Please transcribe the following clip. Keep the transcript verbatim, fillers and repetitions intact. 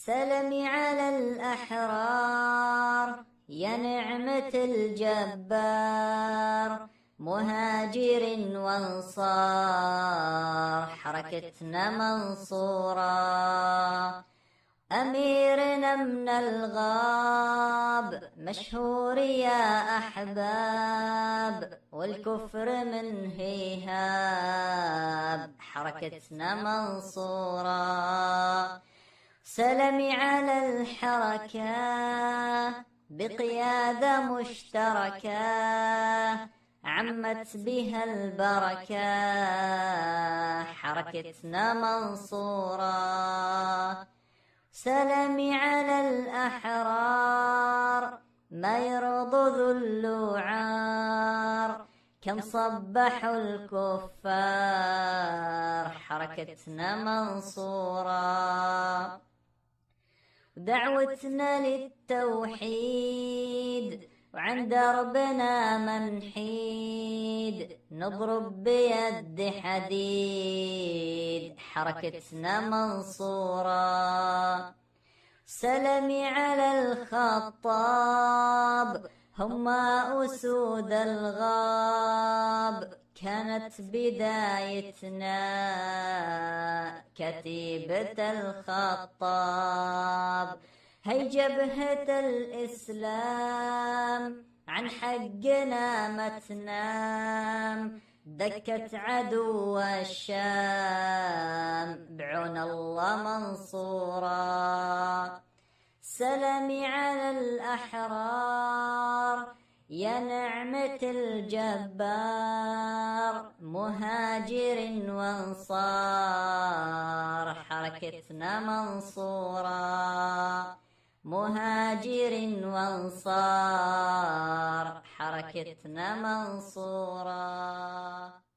سلمي على الأحرار يا نعمة الجبار، مهاجر وانصار حركتنا منصورة. أميرنا من الغاب مشهور يا أحباب، والكفر من هيهاب حركتنا منصورة. سلمي على الحركة بقيادة مشتركة، عمت بها البركة حركتنا منصورة. سلمي على الأحرار ما يرضوا ذل وعار، كم صبحوا الكفار حركتنا منصورة. دعوتنا للتوحيد وعند دربنا منحيد، نضرب بيد حديد حركتنا منصورة. سلمي على الخطاب هم أسود الغاب، كانت بدايتنا كتيبة الخطاب. هي جبهة الإسلام عن حقنا ما تنام، دكت عدو الشام بعون الله منصورة. سلمي على الأحرار يا نعمة الجبار، مهاجر وانصار حركتنا منصورة. مهاجر وانصار حركتنا منصورة.